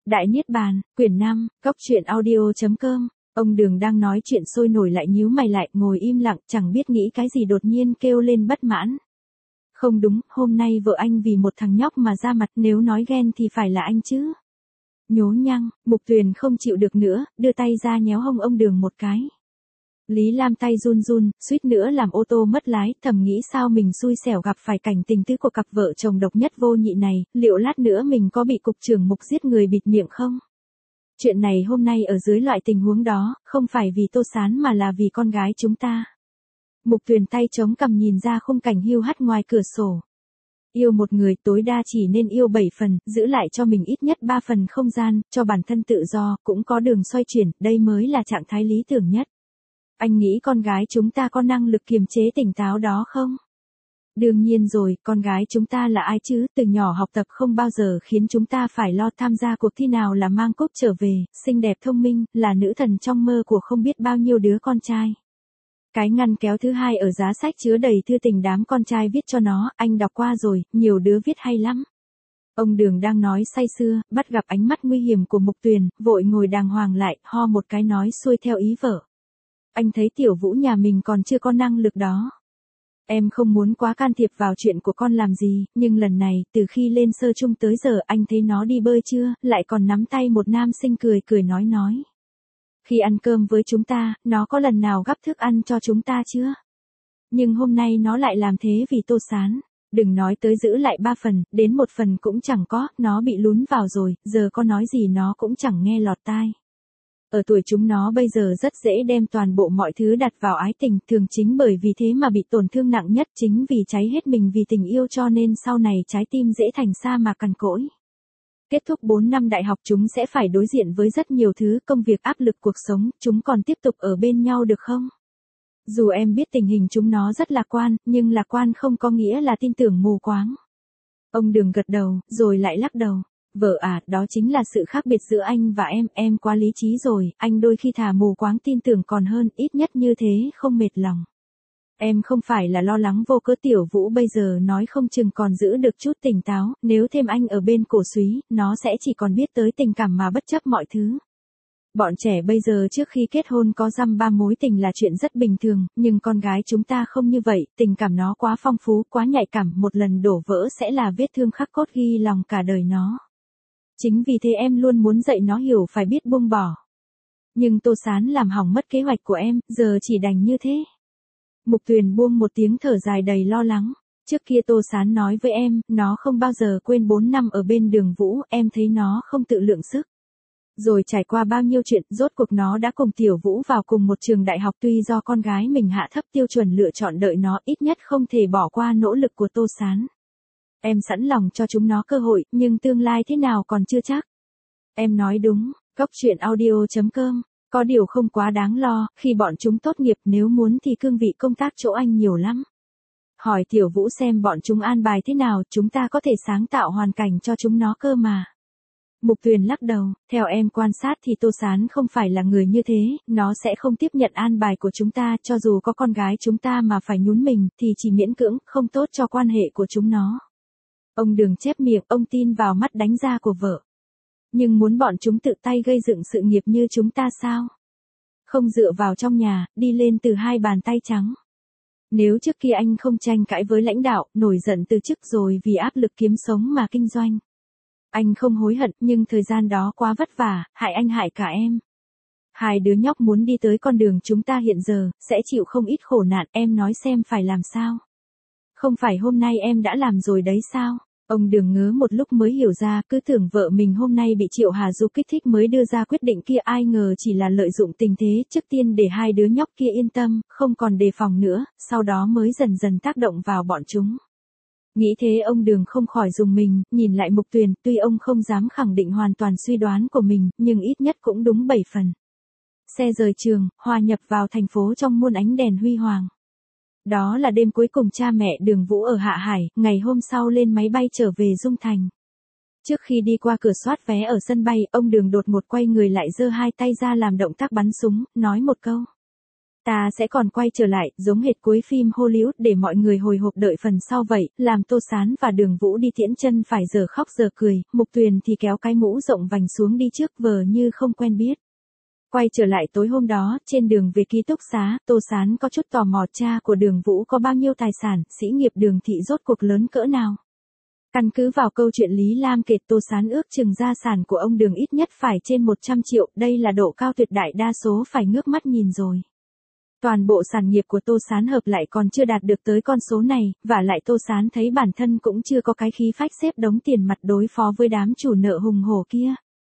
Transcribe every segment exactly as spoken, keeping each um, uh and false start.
Đại Niết Bàn, quyển năm, Cóc truyện audio chấm com. Ông Đường đang nói chuyện sôi nổi lại nhíu mày lại, ngồi im lặng, chẳng biết nghĩ cái gì đột nhiên kêu lên bất mãn. Không đúng, hôm nay vợ anh vì một thằng nhóc mà ra mặt, nếu nói ghen thì phải là anh chứ. Nhố nhăng, Mục Tuyền không chịu được nữa, đưa tay ra nhéo hông ông Đường một cái. Lý Lam tay run run, suýt nữa làm ô tô mất lái, thầm nghĩ sao mình xui xẻo gặp phải cảnh tình tứ của cặp vợ chồng độc nhất vô nhị này, liệu lát nữa mình có bị cục trưởng Mục giết người bịt miệng không? Chuyện này hôm nay ở dưới loại tình huống đó, không phải vì Tô Sán mà là vì con gái chúng ta. Mục Tuyền tay chống cằm nhìn ra khung cảnh hiu hắt ngoài cửa sổ. Yêu một người tối đa chỉ nên yêu bảy phần, giữ lại cho mình ít nhất ba phần không gian, cho bản thân tự do, cũng có đường xoay chuyển, đây mới là trạng thái lý tưởng nhất. Anh nghĩ con gái chúng ta có năng lực kiềm chế tỉnh táo đó không? Đương nhiên rồi, con gái chúng ta là ai chứ, từ nhỏ học tập không bao giờ khiến chúng ta phải lo, tham gia cuộc thi nào là mang cúp trở về, xinh đẹp thông minh, là nữ thần trong mơ của không biết bao nhiêu đứa con trai. Cái ngăn kéo thứ hai ở giá sách chứa đầy thư tình đám con trai viết cho nó, anh đọc qua rồi, nhiều đứa viết hay lắm. Ông Đường đang nói say sưa, bắt gặp ánh mắt nguy hiểm của Mục Tuyền, vội ngồi đàng hoàng lại, ho một cái nói xuôi theo ý vợ. Anh thấy Tiểu Vũ nhà mình còn chưa có năng lực đó. Em không muốn quá can thiệp vào chuyện của con làm gì, nhưng lần này, từ khi lên sơ chung tới giờ anh thấy nó đi bơi chưa, lại còn nắm tay một nam sinh cười cười nói nói. Khi ăn cơm với chúng ta, nó có lần nào gắp thức ăn cho chúng ta chưa? Nhưng hôm nay nó lại làm thế vì Tô Sán. Đừng nói tới giữ lại ba phần, đến một phần cũng chẳng có, nó bị lún vào rồi, giờ có nói gì nó cũng chẳng nghe lọt tai. Ở tuổi chúng nó bây giờ rất dễ đem toàn bộ mọi thứ đặt vào ái tình, thường chính bởi vì thế mà bị tổn thương nặng nhất, chính vì cháy hết mình vì tình yêu cho nên sau này trái tim dễ thành sa mà cằn cỗi. Kết thúc bốn năm đại học chúng sẽ phải đối diện với rất nhiều thứ, công việc, áp lực cuộc sống, chúng còn tiếp tục ở bên nhau được không? Dù em biết tình hình chúng nó rất lạc quan, nhưng lạc quan không có nghĩa là tin tưởng mù quáng. Ông Đường gật đầu, rồi lại lắc đầu. Vợ à, đó chính là sự khác biệt giữa anh và em, em quá lý trí rồi, anh đôi khi thà mù quáng tin tưởng còn hơn, ít nhất như thế không mệt lòng. Em không phải là lo lắng vô cớ, Tiểu Vũ bây giờ nói không chừng còn giữ được chút tỉnh táo, nếu thêm anh ở bên cổ súy, nó sẽ chỉ còn biết tới tình cảm mà bất chấp mọi thứ. Bọn trẻ bây giờ trước khi kết hôn có dăm ba mối tình là chuyện rất bình thường, nhưng con gái chúng ta không như vậy, tình cảm nó quá phong phú, quá nhạy cảm, một lần đổ vỡ sẽ là vết thương khắc cốt ghi lòng cả đời nó. Chính vì thế em luôn muốn dạy nó hiểu phải biết buông bỏ. Nhưng Tô Sán làm hỏng mất kế hoạch của em, giờ chỉ đành như thế. Mục Tuyền buông một tiếng thở dài đầy lo lắng. Trước kia Tô Sán nói với em, nó không bao giờ quên bốn năm ở bên Đường Vũ, em thấy nó không tự lượng sức. Rồi trải qua bao nhiêu chuyện, rốt cuộc nó đã cùng Tiểu Vũ vào cùng một trường đại học, tuy do con gái mình hạ thấp tiêu chuẩn lựa chọn đợi nó, ít nhất không thể bỏ qua nỗ lực của Tô Sán. Em sẵn lòng cho chúng nó cơ hội, nhưng tương lai thế nào còn chưa chắc. Em nói đúng, Cóc truyện audio chấm com. Có điều không quá đáng lo, khi bọn chúng tốt nghiệp nếu muốn thì cương vị công tác chỗ anh nhiều lắm. Hỏi Tiểu Vũ xem bọn chúng an bài thế nào, chúng ta có thể sáng tạo hoàn cảnh cho chúng nó cơ mà. Mục Tuyền lắc đầu, theo em quan sát thì Tô Sán không phải là người như thế, nó sẽ không tiếp nhận an bài của chúng ta, cho dù có con gái chúng ta mà phải nhún mình, thì chỉ miễn cưỡng, không tốt cho quan hệ của chúng nó. Ông Đường chép miệng, ông tin vào mắt đánh ra của vợ. Nhưng muốn bọn chúng tự tay gây dựng sự nghiệp như chúng ta sao? Không dựa vào trong nhà, đi lên từ hai bàn tay trắng. Nếu trước kia anh không tranh cãi với lãnh đạo, nổi giận từ chức rồi vì áp lực kiếm sống mà kinh doanh. Anh không hối hận, nhưng thời gian đó quá vất vả, hại anh hại cả em. Hai đứa nhóc muốn đi tới con đường chúng ta hiện giờ, sẽ chịu không ít khổ nạn, em nói xem phải làm sao? Không phải hôm nay em đã làm rồi đấy sao? Ông Đường ngớ một lúc mới hiểu ra, cứ tưởng vợ mình hôm nay bị Triệu Hà Du kích thích mới đưa ra quyết định kia, ai ngờ chỉ là lợi dụng tình thế, trước tiên để hai đứa nhóc kia yên tâm, không còn đề phòng nữa, sau đó mới dần dần tác động vào bọn chúng. Nghĩ thế ông Đường không khỏi rùng mình, nhìn lại Mục Tuyền, tuy ông không dám khẳng định hoàn toàn suy đoán của mình, nhưng ít nhất cũng đúng bảy phần. Xe rời trường, hòa nhập vào thành phố trong muôn ánh đèn huy hoàng. Đó là đêm cuối cùng cha mẹ Đường Vũ ở Hạ Hải, ngày hôm sau lên máy bay trở về Dung Thành. Trước khi đi qua cửa soát vé ở sân bay, ông Đường đột ngột quay người lại giơ hai tay ra làm động tác bắn súng, nói một câu. Ta sẽ còn quay trở lại, giống hệt cuối phim Hollywood để mọi người hồi hộp đợi phần sau vậy, làm Tô Sán và Đường Vũ đi tiễn chân phải giờ khóc giờ cười, Mục Tuyền thì kéo cái mũ rộng vành xuống đi trước vờ như không quen biết. Quay trở lại tối hôm đó, trên đường về ký túc xá, Tô Sán có chút tò mò cha của Đường Vũ có bao nhiêu tài sản, sĩ nghiệp Đường thị rốt cuộc lớn cỡ nào. Căn cứ vào câu chuyện Lý Lam kể, Tô Sán ước chừng gia sản của ông Đường ít nhất phải trên một trăm triệu, đây là độ cao tuyệt đại đa số phải ngước mắt nhìn rồi. Toàn bộ sản nghiệp của Tô Sán hợp lại còn chưa đạt được tới con số này, và lại Tô Sán thấy bản thân cũng chưa có cái khí phách xếp đống tiền mặt đối phó với đám chủ nợ hùng hổ kia.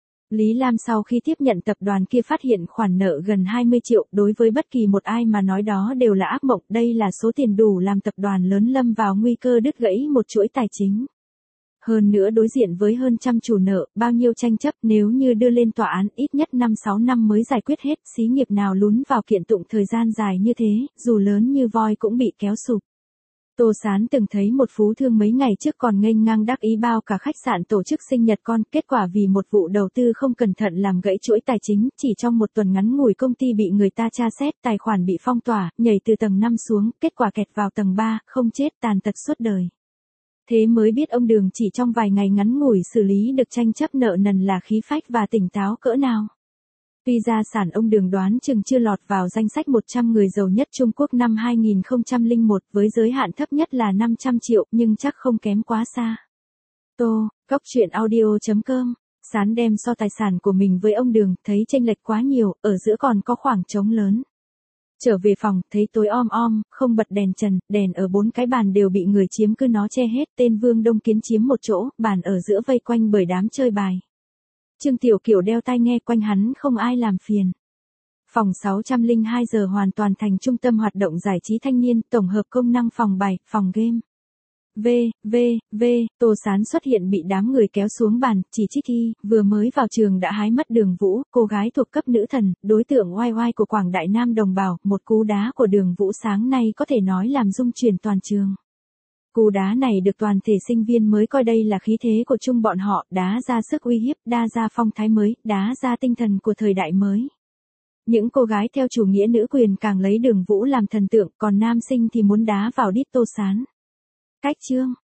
Lý Lam sau khi tiếp nhận tập đoàn kia phát hiện khoản nợ gần hai mươi triệu, đối với bất kỳ một ai mà nói đó đều là ác mộng, đây là số tiền đủ làm tập đoàn lớn lâm vào nguy cơ đứt gãy một chuỗi tài chính. Hơn nữa đối diện với hơn trăm chủ nợ, bao nhiêu tranh chấp, nếu như đưa lên tòa án ít nhất năm sáu năm mới giải quyết hết, xí nghiệp nào lún vào kiện tụng thời gian dài như thế, dù lớn như voi cũng bị kéo sụp. Tô Sán từng thấy một phú thương mấy ngày trước còn nghênh ngang đắc ý bao cả khách sạn tổ chức sinh nhật con, kết quả vì một vụ đầu tư không cẩn thận làm gãy chuỗi tài chính, chỉ trong một tuần ngắn ngủi công ty bị người ta tra xét, tài khoản bị phong tỏa, nhảy từ tầng năm xuống, kết quả kẹt vào tầng ba, không chết tàn tật suốt đời. Thế mới biết ông Đường chỉ trong vài ngày ngắn ngủi xử lý được tranh chấp nợ nần là khí phách và tỉnh táo cỡ nào. Tuy gia sản ông Đường đoán chừng chưa lọt vào danh sách một trăm người giàu nhất Trung Quốc năm hai nghìn không trăm lẻ một với giới hạn thấp nhất là năm trăm triệu nhưng chắc không kém quá xa. Tô, Cóc Truyện Audio chấm com, Sán đem so tài sản của mình với ông Đường, thấy chênh lệch quá nhiều, ở giữa còn có khoảng trống lớn. Trở về phòng, thấy tối om om, không bật đèn trần, đèn ở bốn cái bàn đều bị người chiếm cứ nó che hết, tên Vương Đông Kiến chiếm một chỗ, bàn ở giữa vây quanh bởi đám chơi bài. Trương Tiểu Kiểu đeo tai nghe, quanh hắn không ai làm phiền. Phòng sáu trăm lẻ hai giờ hoàn toàn thành trung tâm hoạt động giải trí thanh niên, tổng hợp công năng phòng bài, phòng game. V, V, V, Tô Sán xuất hiện bị đám người kéo xuống bàn, chỉ trích y, vừa mới vào trường đã hái mất Đường Vũ, cô gái thuộc cấp nữ thần, đối tượng oai oai của Quảng Đại Nam đồng bào, một cú đá của Đường Vũ sáng nay có thể nói làm rung chuyển toàn trường. Cú đá này được toàn thể sinh viên mới coi đây là khí thế của chung bọn họ, đá ra sức uy hiếp, đá ra phong thái mới, đá ra tinh thần của thời đại mới. Những cô gái theo chủ nghĩa nữ quyền càng lấy Đường Vũ làm thần tượng, còn nam sinh thì muốn đá vào đít Tô Sán. Cách chương